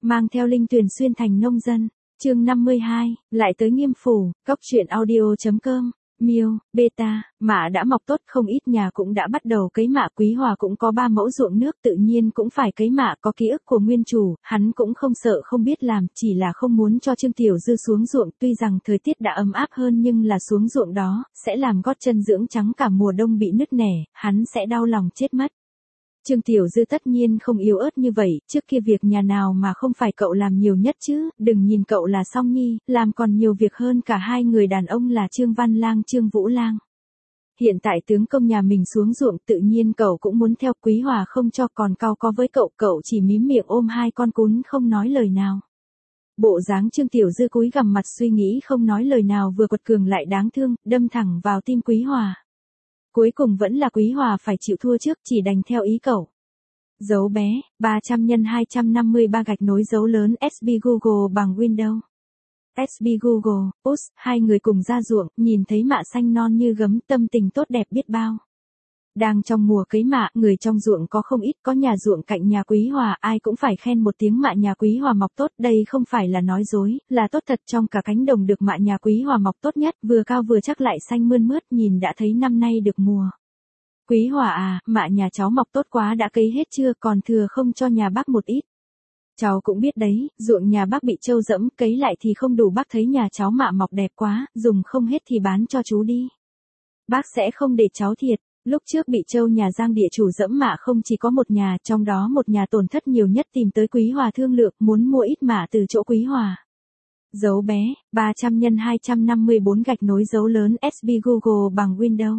mang theo Linh Tuyền xuyên thành nông dân. Chương 52, lại tới Nghiêm phủ, cốc truyện audio.com. Miêu, beta, mạ đã mọc tốt, không ít nhà cũng đã bắt đầu cấy mạ. Quý Hòa cũng có 3 mẫu ruộng nước, tự nhiên cũng phải cấy mạ. Có ký ức của nguyên chủ, hắn cũng không sợ không biết làm, chỉ là không muốn cho Trương Tiểu Dư xuống ruộng. Tuy rằng thời tiết đã ấm áp hơn nhưng là xuống ruộng đó sẽ làm gót chân dưỡng trắng cả mùa đông bị nứt nẻ, hắn sẽ đau lòng chết mất. Trương Tiểu Dư tất nhiên không yếu ớt như vậy, trước kia việc nhà nào mà không phải cậu làm nhiều nhất chứ, đừng nhìn cậu là Song Nhi, làm còn nhiều việc hơn cả hai người đàn ông là Trương Văn Lang, Trương Vũ Lang. Hiện tại tướng công nhà mình xuống ruộng, tự nhiên cậu cũng muốn theo. Quý Hòa không cho, còn cau có với cậu chỉ mím miệng ôm hai con cún không nói lời nào. Bộ dáng Trương Tiểu Dư cúi gằm mặt suy nghĩ không nói lời nào vừa quật cường lại đáng thương, đâm thẳng vào tim Quý Hòa. Cuối cùng vẫn là Quý Hòa phải chịu thua trước, chỉ đành theo ý cậu. Dấu bé, 300 x 253 gạch nối dấu lớn SB Google bằng Windows. SB Google, hai người cùng ra ruộng, nhìn thấy mạ xanh non như gấm, tâm tình tốt đẹp biết bao. Đang trong mùa cấy mạ, người trong ruộng có không ít, có nhà ruộng cạnh nhà Quý Hòa, ai cũng phải khen một tiếng mạ nhà Quý Hòa mọc tốt, đây không phải là nói dối, là tốt thật. Trong cả cánh đồng được mạ nhà Quý Hòa mọc tốt nhất, vừa cao vừa chắc lại xanh mơn mướt, nhìn đã thấy năm nay được mùa. Quý Hòa à, mạ nhà cháu mọc tốt quá, đã cấy hết chưa, còn thừa không cho nhà bác một ít. Cháu cũng biết đấy, ruộng nhà bác bị trâu dẫm, cấy lại thì không đủ, bác thấy nhà cháu mạ mọc đẹp quá, dùng không hết thì bán cho chú đi. Bác sẽ không để cháu thiệt. Lúc trước bị trâu nhà Giang địa chủ dẫm mạ không chỉ có một nhà, trong đó một nhà tổn thất nhiều nhất, tìm tới Quý Hòa thương lượng, muốn mua ít mạ từ chỗ Quý Hòa. Dấu bé, 300 x 254 gạch nối dấu lớn SB Google bằng Windows.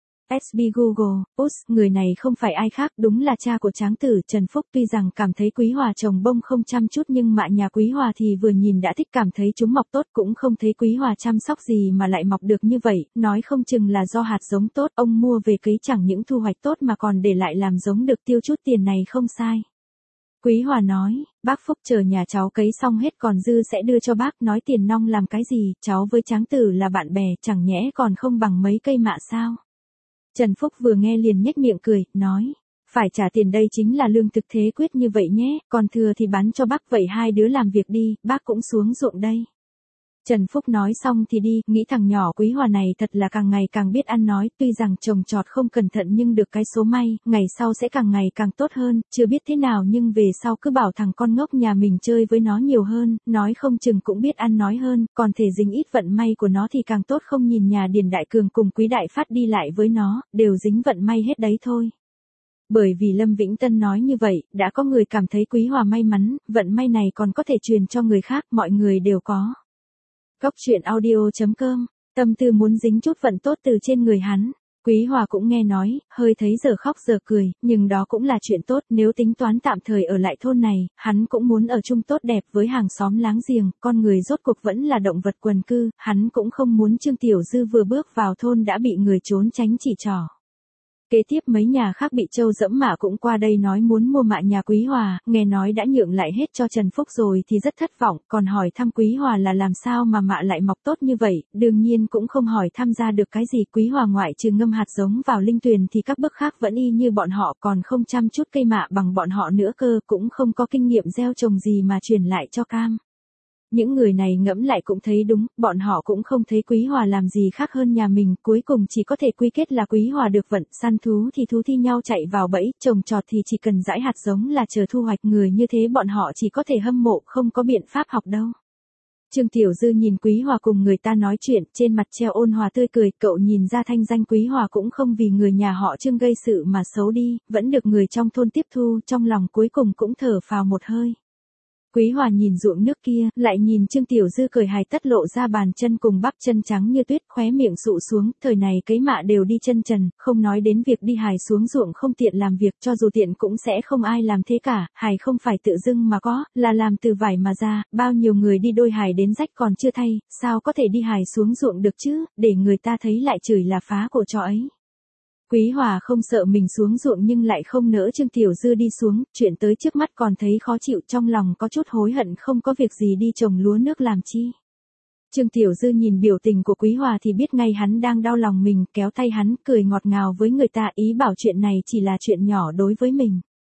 SB Google, người này không phải ai khác, đúng là cha của tráng tử Trần Phúc. Tuy rằng cảm thấy Quý Hòa trồng bông không chăm chút nhưng mạ nhà Quý Hòa thì vừa nhìn đã thích, cảm thấy chúng mọc tốt, cũng không thấy Quý Hòa chăm sóc gì mà lại mọc được như vậy, nói không chừng là do hạt giống tốt, ông mua về cấy chẳng những thu hoạch tốt mà còn để lại làm giống được, tiêu chút tiền này không sai. Quý Hòa nói, bác Phúc chờ nhà cháu cấy xong hết còn dư sẽ đưa cho bác, nói tiền nong làm cái gì, cháu với tráng tử là bạn bè, chẳng nhẽ còn không bằng mấy cây mạ sao. Trần Phúc vừa nghe liền nhếch miệng cười, nói, phải trả tiền, đây chính là lương thực thế quyết như vậy nhé, còn thừa thì bán cho bác, vậy hai đứa làm việc đi, bác cũng xuống ruộng đây. Trần Phúc nói xong thì đi, nghĩ thằng nhỏ Quý Hòa này thật là càng ngày càng biết ăn nói, tuy rằng trồng trọt không cẩn thận nhưng được cái số may, ngày sau sẽ càng ngày càng tốt hơn, chưa biết thế nào nhưng về sau cứ bảo thằng con ngốc nhà mình chơi với nó nhiều hơn, nói không chừng cũng biết ăn nói hơn, còn thể dính ít vận may của nó thì càng tốt. Không nhìn nhà Điền Đại Cường cùng Quý Đại Phát đi lại với nó, đều dính vận may hết đấy thôi. Bởi vì Lâm Vĩnh Tân nói như vậy, đã có người cảm thấy Quý Hòa may mắn, vận may này còn có thể truyền cho người khác, mọi người đều có. Cốc truyện audio.com, tâm tư muốn dính chút vận tốt từ trên người hắn. Quý Hòa cũng nghe nói, hơi thấy giờ khóc giờ cười, nhưng đó cũng là chuyện tốt, nếu tính toán tạm thời ở lại thôn này, hắn cũng muốn ở chung tốt đẹp với hàng xóm láng giềng, con người rốt cuộc vẫn là động vật quần cư, hắn cũng không muốn Trương Tiểu Dư vừa bước vào thôn đã bị người trốn tránh chỉ trỏ. Kế tiếp mấy nhà khác bị trâu dẫm mạ cũng qua đây nói muốn mua mạ nhà Quý Hòa, nghe nói đã nhượng lại hết cho Trần Phúc rồi thì rất thất vọng, còn hỏi thăm Quý Hòa là làm sao mà mạ lại mọc tốt như vậy, đương nhiên cũng không hỏi thăm ra được cái gì. Quý Hòa ngoại trừ ngâm hạt giống vào Linh Tuyền thì các bước khác vẫn y như bọn họ, còn không chăm chút cây mạ bằng bọn họ nữa cơ, cũng không có kinh nghiệm gieo trồng gì mà truyền lại cho cam. Những người này ngẫm lại cũng thấy đúng, bọn họ cũng không thấy Quý Hòa làm gì khác hơn nhà mình, cuối cùng chỉ có thể quy kết là Quý Hòa được vận, săn thú thì thú thi nhau chạy vào bẫy, trồng trọt thì chỉ cần rải hạt giống là chờ thu hoạch, người như thế bọn họ chỉ có thể hâm mộ, không có biện pháp học đâu. Trương Tiểu Dư nhìn Quý Hòa cùng người ta nói chuyện, trên mặt treo ôn hòa tươi cười, cậu nhìn ra thanh danh Quý Hòa cũng không vì người nhà họ Trương gây sự mà xấu đi, vẫn được người trong thôn tiếp thu, trong lòng cuối cùng cũng thở phào một hơi. Quý Hòa nhìn ruộng nước kia, lại nhìn Trương Tiểu Dư cười hài tất lộ ra bàn chân cùng bắp chân trắng như tuyết, khóe miệng sụ xuống, thời này cấy mạ đều đi chân trần, không nói đến việc đi hài xuống ruộng không tiện làm việc, cho dù tiện cũng sẽ không ai làm thế cả, hài không phải tự dưng mà có, là làm từ vải mà ra, bao nhiêu người đi đôi hài đến rách còn chưa thay, sao có thể đi hài xuống ruộng được chứ, để người ta thấy lại chửi là phá của trò ấy. Quý Hòa không sợ mình xuống ruộng nhưng lại không nỡ Trương Tiểu Dư đi xuống, chuyện tới trước mắt còn thấy khó chịu, trong lòng có chút hối hận không có việc gì đi trồng lúa nước làm chi. Trương Tiểu Dư nhìn biểu tình của Quý Hòa thì biết ngay hắn đang đau lòng mình, kéo tay hắn, cười ngọt ngào với người ta, ý bảo chuyện này chỉ là chuyện nhỏ đối với mình.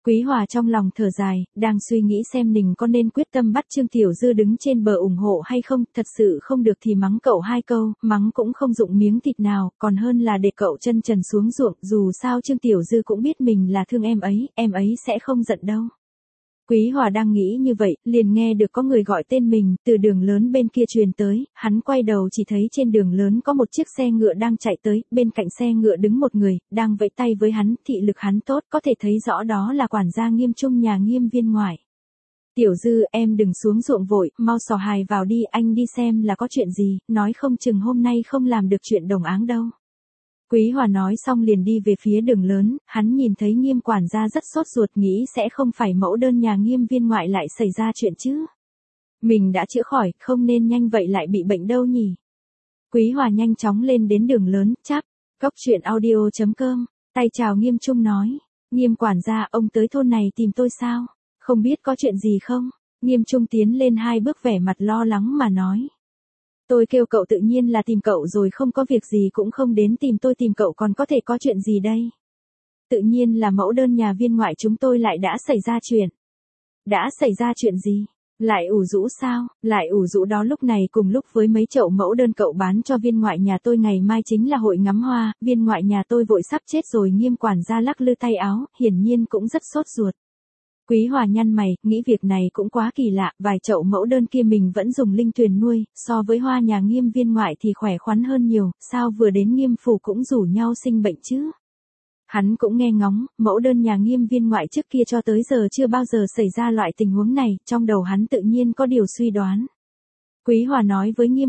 Quý Hòa trong lòng thở dài, đang suy nghĩ xem mình có nên quyết tâm bắt Trương Tiểu Dư đứng trên bờ ủng hộ hay không, thật sự không được thì mắng cậu 2 câu, mắng cũng không dụng miếng thịt nào, còn hơn là để cậu chân trần xuống ruộng, dù sao Trương Tiểu Dư cũng biết mình là thương em ấy sẽ không giận đâu. Quý Hòa đang nghĩ như vậy, liền nghe được có người gọi tên mình, từ đường lớn bên kia truyền tới, hắn quay đầu chỉ thấy trên đường lớn có một chiếc xe ngựa đang chạy tới, bên cạnh xe ngựa đứng một người, đang vẫy tay với hắn, thị lực hắn tốt, có thể thấy rõ đó là quản gia Nghiêm Trung nhà Nghiêm Viên Ngoại. Tiểu Dư, em đừng xuống ruộng vội, mau xỏ hài vào đi, anh đi xem là có chuyện gì, nói không chừng hôm nay không làm được chuyện đồng áng đâu. Quý Hòa nói xong liền đi về phía đường lớn, hắn nhìn thấy Nghiêm quản gia rất sốt ruột, nghĩ sẽ không phải mẫu đơn nhà Nghiêm Viên Ngoại lại xảy ra chuyện chứ. Mình đã chữa khỏi, không nên nhanh vậy lại bị bệnh đâu nhỉ. Quý Hòa nhanh chóng lên đến đường lớn, chắp, cốc truyện audio.com, tay chào Nghiêm Trung nói, Nghiêm quản gia, ông tới thôn này tìm tôi sao? Không biết có chuyện gì không? Nghiêm Trung tiến lên 2 bước vẻ mặt lo lắng mà nói. Tôi kêu cậu tự nhiên là tìm cậu rồi, không có việc gì cũng không đến tìm tôi, tìm cậu còn có thể có chuyện gì đây? Tự nhiên là mẫu đơn nhà Viên Ngoại chúng tôi lại đã xảy ra chuyện. Đã xảy ra chuyện gì? Lại ủ rũ sao? Lại ủ rũ đó, lúc này cùng lúc với mấy chậu mẫu đơn cậu bán cho Viên Ngoại nhà tôi, ngày mai chính là hội ngắm hoa, Viên Ngoại nhà tôi vội sắp chết rồi. Nghiêm quản gia lắc lư tay áo, hiển nhiên cũng rất sốt ruột. Quý Hòa nhăn mày, nghĩ việc này cũng quá kỳ lạ, vài chậu mẫu đơn kia mình vẫn dùng linh tuyền nuôi, so với hoa nhà Nghiêm Viên Ngoại thì khỏe khoắn hơn nhiều, sao vừa đến Nghiêm phủ cũng rủ nhau sinh bệnh chứ? Hắn cũng nghe ngóng, mẫu đơn nhà Nghiêm Viên Ngoại trước kia cho tới giờ chưa bao giờ xảy ra loại tình huống này, trong đầu hắn tự nhiên có điều suy đoán. Quý Hòa nói với Nghiêm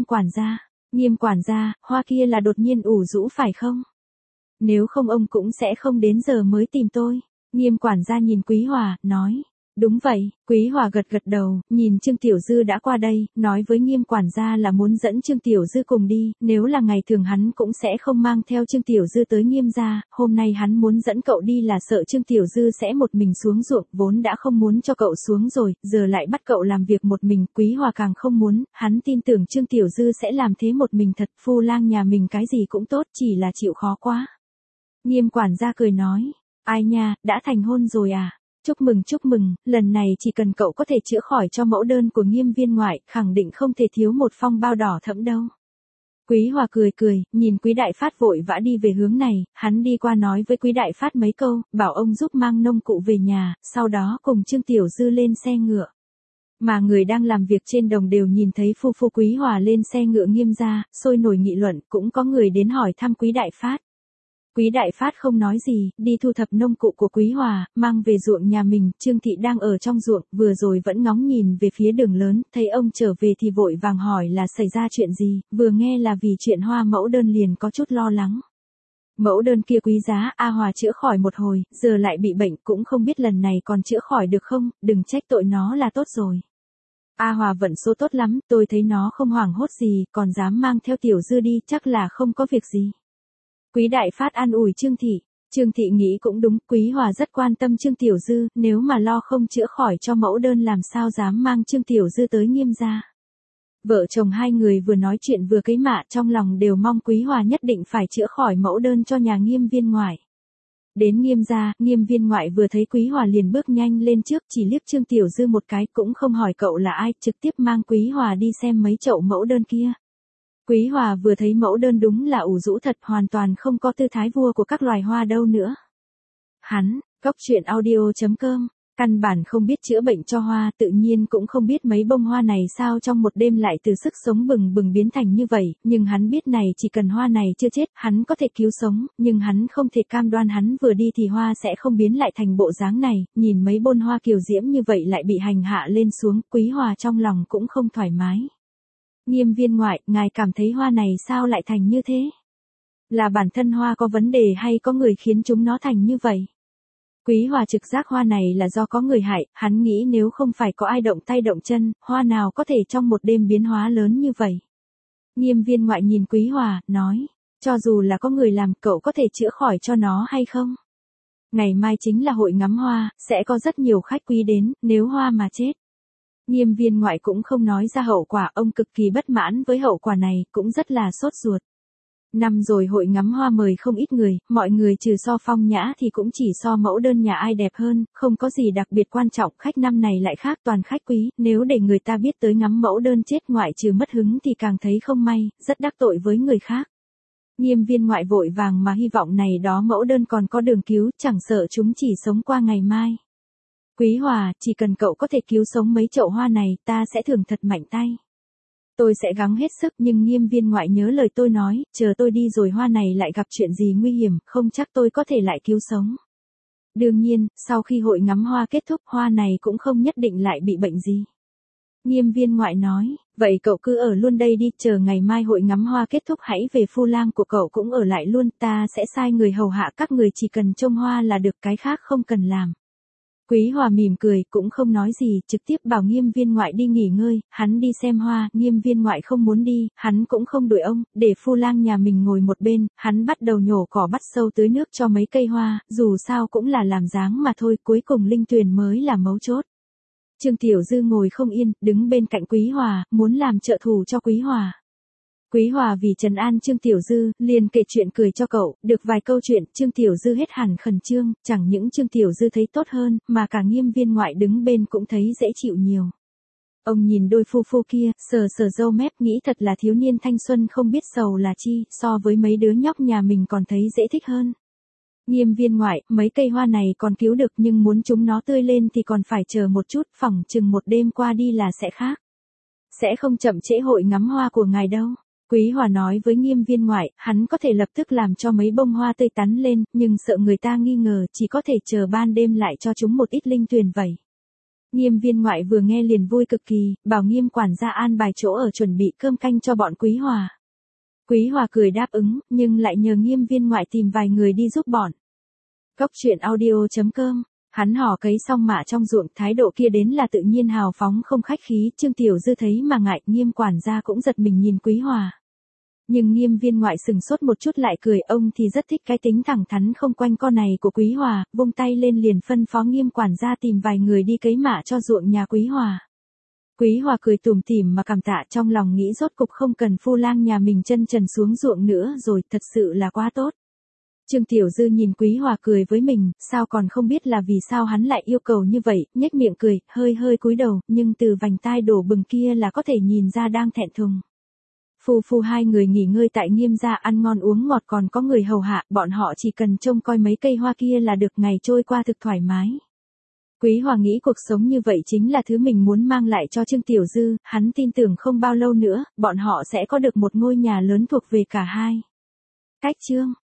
quản gia, hoa kia là đột nhiên ủ rũ phải không? Nếu không ông cũng sẽ không đến giờ mới tìm tôi. Nghiêm quản gia nhìn Quý Hòa, nói, đúng vậy. Quý Hòa gật gật đầu, nhìn Trương Tiểu Dư đã qua đây, nói với Nghiêm quản gia là muốn dẫn Trương Tiểu Dư cùng đi, nếu là ngày thường hắn cũng sẽ không mang theo Trương Tiểu Dư tới Nghiêm gia, hôm nay hắn muốn dẫn cậu đi là sợ Trương Tiểu Dư sẽ một mình xuống ruộng, vốn đã không muốn cho cậu xuống rồi, giờ lại bắt cậu làm việc một mình, Quý Hòa càng không muốn, hắn tin tưởng Trương Tiểu Dư sẽ làm thế một mình thật, phu lang nhà mình cái gì cũng tốt, chỉ là chịu khó quá. Nghiêm quản gia cười nói. Ai nha, đã thành hôn rồi à? Chúc mừng, lần này chỉ cần cậu có thể chữa khỏi cho mẫu đơn của Nghiêm Viên Ngoại, khẳng định không thể thiếu một phong bao đỏ thẫm đâu. Quý Hòa cười, nhìn Quý Đại Phát vội vã đi về hướng này, hắn đi qua nói với Quý Đại Phát mấy câu, bảo ông giúp mang nông cụ về nhà, sau đó cùng Trương Tiểu Dư lên xe ngựa. Mà người đang làm việc trên đồng đều nhìn thấy phu Quý Hòa lên xe ngựa Nghiêm gia, sôi nổi nghị luận, cũng có người đến hỏi thăm Quý Đại Phát. Quý Đại Phát không nói gì, đi thu thập nông cụ của Quý Hòa, mang về ruộng nhà mình, Trương Thị đang ở trong ruộng, vừa rồi vẫn ngóng nhìn về phía đường lớn, thấy ông trở về thì vội vàng hỏi là xảy ra chuyện gì, vừa nghe là vì chuyện hoa mẫu đơn liền có chút lo lắng. Mẫu đơn kia quý giá, A Hòa chữa khỏi một hồi, giờ lại bị bệnh, cũng không biết lần này còn chữa khỏi được không, đừng trách tội nó là tốt rồi. A Hòa vận số tốt lắm, tôi thấy nó không hoảng hốt gì, còn dám mang theo Tiểu Dư đi, chắc là không có việc gì. Quý Đại Phát an ủi Trương Thị. Trương Thị nghĩ cũng đúng, Quý Hòa rất quan tâm Trương Tiểu Dư, nếu mà lo không chữa khỏi cho mẫu đơn làm sao dám mang Trương Tiểu Dư tới Nghiêm gia. Vợ chồng hai người vừa nói chuyện vừa cấy mạ, trong lòng đều mong Quý Hòa nhất định phải chữa khỏi mẫu đơn cho nhà Nghiêm Viên Ngoại. Đến Nghiêm gia, Nghiêm Viên Ngoại vừa thấy Quý Hòa liền bước nhanh lên trước, chỉ liếc Trương Tiểu Dư một cái, cũng không hỏi cậu là ai, trực tiếp mang Quý Hòa đi xem mấy chậu mẫu đơn kia. Quý Hòa vừa thấy mẫu đơn đúng là ủ rũ thật, hoàn toàn không có tư thái vua của các loài hoa đâu nữa. Hắn, cốc truyện audio.com, căn bản không biết chữa bệnh cho hoa, tự nhiên cũng không biết mấy bông hoa này sao trong một đêm lại từ sức sống bừng bừng biến thành như vậy, nhưng hắn biết này chỉ cần hoa này chưa chết, hắn có thể cứu sống, nhưng hắn không thể cam đoan hắn vừa đi thì hoa sẽ không biến lại thành bộ dáng này, nhìn mấy bông hoa kiều diễm như vậy lại bị hành hạ lên xuống, Quý Hòa trong lòng cũng không thoải mái. Nghiêm Viên Ngoại, ngài cảm thấy hoa này sao lại thành như thế? Là bản thân hoa có vấn đề hay có người khiến chúng nó thành như vậy? Quý Hòa trực giác hoa này là do có người hại, hắn nghĩ nếu không phải có ai động tay động chân, hoa nào có thể trong một đêm biến hóa lớn như vậy? Nghiêm Viên Ngoại nhìn Quý Hòa, nói, cho dù là có người làm, cậu có thể chữa khỏi cho nó hay không? Ngày mai chính là hội ngắm hoa, sẽ có rất nhiều khách quý đến, nếu hoa mà chết. Nghiêm Viên Ngoại cũng không nói ra hậu quả, ông cực kỳ bất mãn với hậu quả này, cũng rất là sốt ruột. Năm rồi hội ngắm hoa mời không ít người, mọi người trừ so Phong Nhã thì cũng chỉ so mẫu đơn nhà ai đẹp hơn, không có gì đặc biệt quan trọng, khách năm này lại khác toàn khách quý, nếu để người ta biết tới ngắm mẫu đơn chết ngoại trừ mất hứng thì càng thấy không may, rất đắc tội với người khác. Nghiêm viên ngoại vội vàng mà hy vọng này đó mẫu đơn còn có đường cứu, chẳng sợ chúng chỉ sống qua ngày mai. Quý Hòa, chỉ cần cậu có thể cứu sống mấy chậu hoa này, ta sẽ thưởng thật mạnh tay. Tôi sẽ gắng hết sức, nhưng Nghiêm viên ngoại nhớ lời tôi nói, chờ tôi đi rồi hoa này lại gặp chuyện gì nguy hiểm, không chắc tôi có thể lại cứu sống. Đương nhiên, sau khi hội ngắm hoa kết thúc, hoa này cũng không nhất định lại bị bệnh gì. Nghiêm viên ngoại nói, vậy cậu cứ ở luôn đây đi, chờ ngày mai hội ngắm hoa kết thúc hãy về phu lang của cậu cũng ở lại luôn, ta sẽ sai người hầu hạ các người chỉ cần trông hoa là được, cái khác không cần làm. Quý Hòa mỉm cười, cũng không nói gì, trực tiếp bảo Nghiêm viên ngoại đi nghỉ ngơi, hắn đi xem hoa, Nghiêm viên ngoại không muốn đi, hắn cũng không đuổi ông, để phu lang nhà mình ngồi một bên, hắn bắt đầu nhổ cỏ bắt sâu tưới nước cho mấy cây hoa, dù sao cũng là làm dáng mà thôi, cuối cùng linh tuyền mới là mấu chốt. Trương Tiểu Dư ngồi không yên, đứng bên cạnh Quý Hòa, muốn làm trợ thủ cho Quý Hòa. Quý Hòa vì trấn an Trương Tiểu Dư, liền kể chuyện cười cho cậu, được vài câu chuyện, Trương Tiểu Dư hết hẳn khẩn trương, chẳng những Trương Tiểu Dư thấy tốt hơn, mà cả Nghiêm viên ngoại đứng bên cũng thấy dễ chịu nhiều. Ông nhìn đôi phu phu kia, sờ sờ râu mép, nghĩ thật là thiếu niên thanh xuân không biết sầu là chi, so với mấy đứa nhóc nhà mình còn thấy dễ thích hơn. Nghiêm viên ngoại, mấy cây hoa này còn cứu được nhưng muốn chúng nó tươi lên thì còn phải chờ một chút, phỏng chừng một đêm qua đi là sẽ khác. Sẽ không chậm trễ hội ngắm hoa của ngài đâu. Quý Hòa nói với Nghiêm viên ngoại, hắn có thể lập tức làm cho mấy bông hoa tươi tắn lên, nhưng sợ người ta nghi ngờ, chỉ có thể chờ ban đêm lại cho chúng một ít linh tuyền vậy. Nghiêm viên ngoại vừa nghe liền vui cực kỳ, bảo Nghiêm quản gia an bài chỗ ở chuẩn bị cơm canh cho bọn Quý Hòa. Quý Hòa cười đáp ứng, nhưng lại nhờ Nghiêm viên ngoại tìm vài người đi giúp bọn. Cốc truyện audio.com. Hắn hò cấy xong mạ trong ruộng, thái độ kia đến là tự nhiên hào phóng không khách khí, Trương Tiểu Dư thấy mà ngại, Nghiêm quản gia cũng giật mình nhìn Quý Hòa. Nhưng Nghiêm viên ngoại sừng sốt một chút lại cười, ông thì rất thích cái tính thẳng thắn không quanh co này của Quý Hòa, vung tay lên liền phân phó Nghiêm quản gia tìm vài người đi cấy mạ cho ruộng nhà Quý Hòa. Quý Hòa cười tủm tỉm mà cảm tạ, trong lòng nghĩ rốt cục không cần phu lang nhà mình chân trần xuống ruộng nữa rồi, thật sự là quá tốt. Trương Tiểu Dư nhìn Quý Hòa cười với mình, sao còn không biết là vì sao hắn lại yêu cầu như vậy, nhếch miệng cười, hơi hơi cúi đầu, nhưng từ vành tai đổ bừng kia là có thể nhìn ra đang thẹn thùng. Phu phu hai người nghỉ ngơi tại Nghiêm gia ăn ngon uống ngọt, còn có người hầu hạ, bọn họ chỉ cần trông coi mấy cây hoa kia là được, ngày trôi qua thực thoải mái. Quý Hòa nghĩ cuộc sống như vậy chính là thứ mình muốn mang lại cho Trương Tiểu Dư, hắn tin tưởng không bao lâu nữa, bọn họ sẽ có được một ngôi nhà lớn thuộc về cả hai. Cách chương